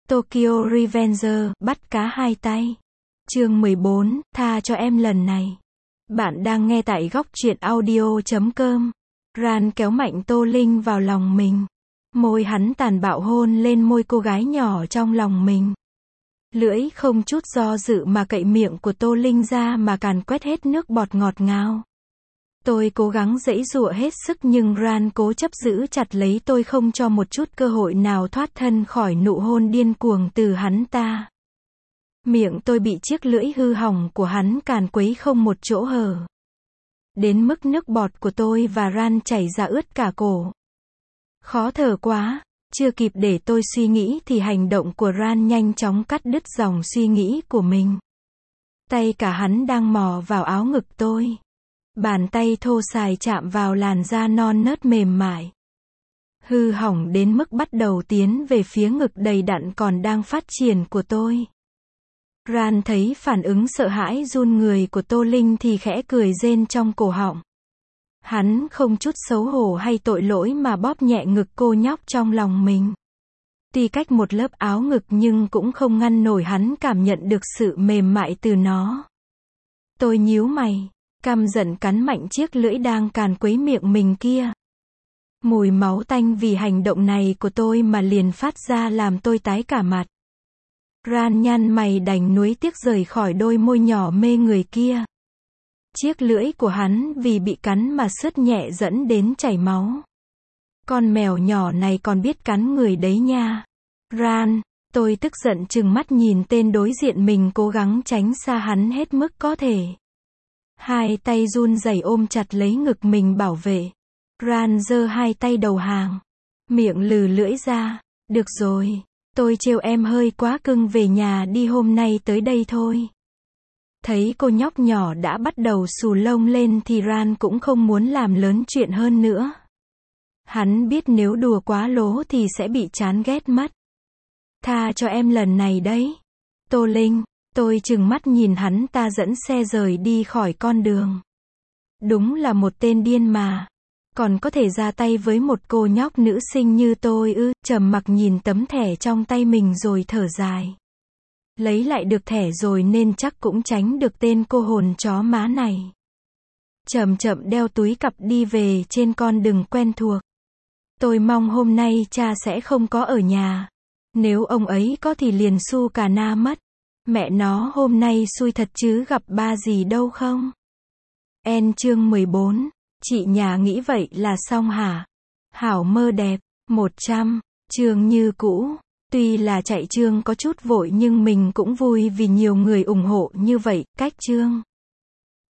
Tokyo Revenger, bắt cá hai tay. Chương 14, tha cho em lần này. Bạn đang nghe tại góc truyện audio.com. Ran kéo mạnh Tô Linh vào lòng mình. Môi hắn tàn bạo hôn lên môi cô gái nhỏ trong lòng mình. Lưỡi không chút do dự mà cậy miệng của Tô Linh ra mà càn quét hết nước bọt ngọt ngào. Tôi cố gắng giãy giụa hết sức nhưng Ran cố chấp giữ chặt lấy tôi không cho một chút cơ hội nào thoát thân khỏi nụ hôn điên cuồng từ hắn ta. Miệng tôi bị chiếc lưỡi hư hỏng của hắn càn quấy không một chỗ hở. Đến mức nước bọt của tôi và Ran chảy ra ướt cả cổ. Khó thở quá, chưa kịp để tôi suy nghĩ thì hành động của Ran nhanh chóng cắt đứt dòng suy nghĩ của mình. Tay cả hắn đang mò vào áo ngực tôi. Bàn tay thô sài chạm vào làn da non nớt mềm mại. Hư hỏng đến mức bắt đầu tiến về phía ngực đầy đặn còn đang phát triển của tôi. Ran thấy phản ứng sợ hãi run người của Tô Linh thì khẽ cười rên trong cổ họng. Hắn không chút xấu hổ hay tội lỗi mà bóp nhẹ ngực cô nhóc trong lòng mình. Tuy cách một lớp áo ngực nhưng cũng không ngăn nổi hắn cảm nhận được sự mềm mại từ nó. Tôi nhíu mày, căm giận cắn mạnh chiếc lưỡi đang càn quấy miệng mình kia. Mùi máu tanh vì hành động này của tôi mà liền phát ra làm tôi tái cả mặt. Ran nhăn mày đành nuối tiếc rời khỏi đôi môi nhỏ mê người kia. Chiếc lưỡi của hắn vì bị cắn mà sướt nhẹ dẫn đến chảy máu. Con mèo nhỏ này còn biết cắn người đấy nha. Ran, tôi tức giận trừng mắt nhìn tên đối diện mình cố gắng tránh xa hắn hết mức có thể. Hai tay run rẩy ôm chặt lấy ngực mình bảo vệ. Ran giơ hai tay đầu hàng. Miệng lừ lưỡi ra. Được rồi, tôi trêu em hơi quá cưng, về nhà đi, hôm nay tới đây thôi. Thấy cô nhóc nhỏ đã bắt đầu xù lông lên thì Ran cũng không muốn làm lớn chuyện hơn nữa. Hắn biết nếu đùa quá lố thì sẽ bị chán ghét mất. Tha cho em lần này đấy. Tô Linh, tôi trừng mắt nhìn hắn ta dẫn xe rời đi khỏi con đường. Đúng là một tên điên mà. Còn có thể ra tay với một cô nhóc nữ sinh như tôi ư? Trầm mặc nhìn tấm thẻ trong tay mình rồi thở dài. Lấy lại được thẻ rồi nên chắc cũng tránh được tên cô hồn chó má này. Chậm chậm đeo túi cặp đi về trên con đường quen thuộc. Tôi mong hôm nay cha sẽ không có ở nhà. Nếu ông ấy có thì liền su cà na mất. Mẹ nó hôm nay xui thật chứ gặp ba gì đâu không? Chương 14. Chị nhà nghĩ vậy là xong hả? Hảo mơ đẹp. 100. Chương như cũ. Tuy là chạy chương có chút vội nhưng mình cũng vui vì nhiều người ủng hộ như vậy. Cách chương